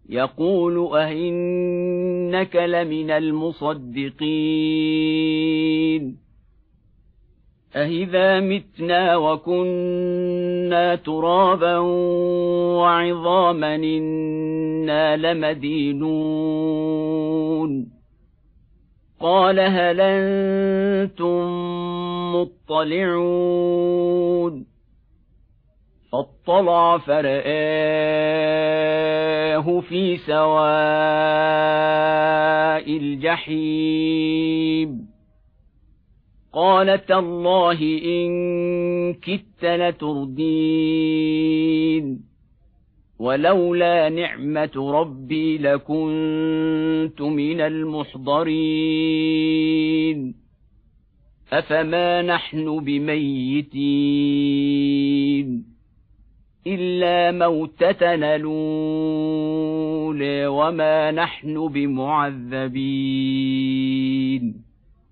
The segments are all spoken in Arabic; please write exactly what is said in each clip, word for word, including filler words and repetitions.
يقول أئنك لمن المصدقين أإذا متنا وكنا ترابا وعظاما إنا لمدينون قال هل أنتم مطلعون فاطلع فرآه في سواء الجحيم قال تالله إن كدت لتردين ولولا نعمة ربي لكنت من المحضرين أفما نحن بميتين إلا موتتنا الأولى وما نحن بمعذبين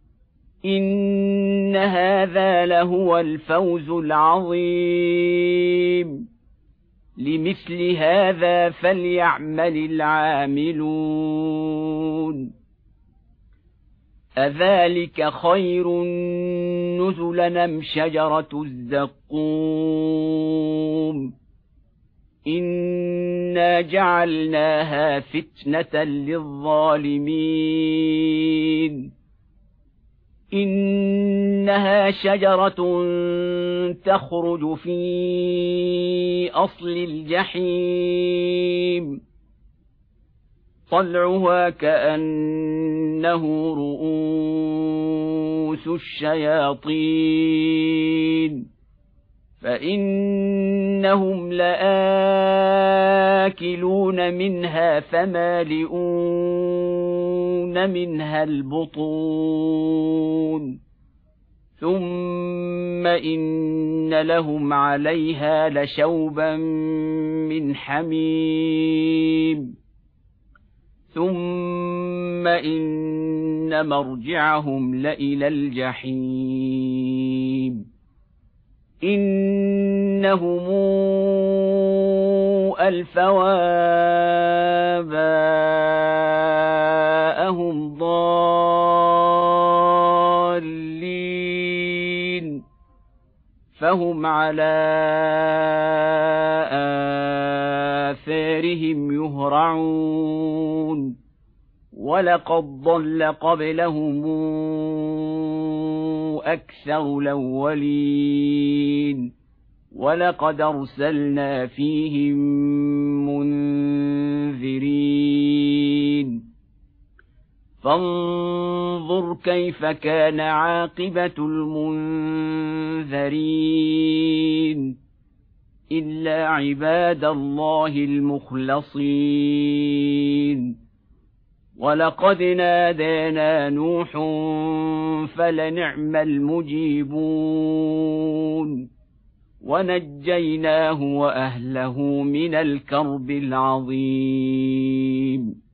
إن هذا لهو الفوز العظيم لمثل هذا فليعمل العاملون أذلك خير نزلا أم شجرة الزقوم إنا جعلناها فتنة للظالمين إنها شجرة تخرج في أصل الجحيم طلعها كأنه رؤوس الشياطين فإنهم لآكلون منها فمالئون منها البطون ثم إن لهم عليها لشوبا من حميم ثم إن مرجعهم لإلى الجحيم إنهم ألفوا آباءهم ضالين فهم على آثارهم يهرعون ولقد ضل قبلهم أكثر الأولين ولقد أرسلنا فيهم منذرين فانظر كيف كان عاقبة المنذرين إلا عباد الله المخلصين ولقد نادانا نوح فلنعم المجيبون ونجيناه وأهله من الكرب العظيم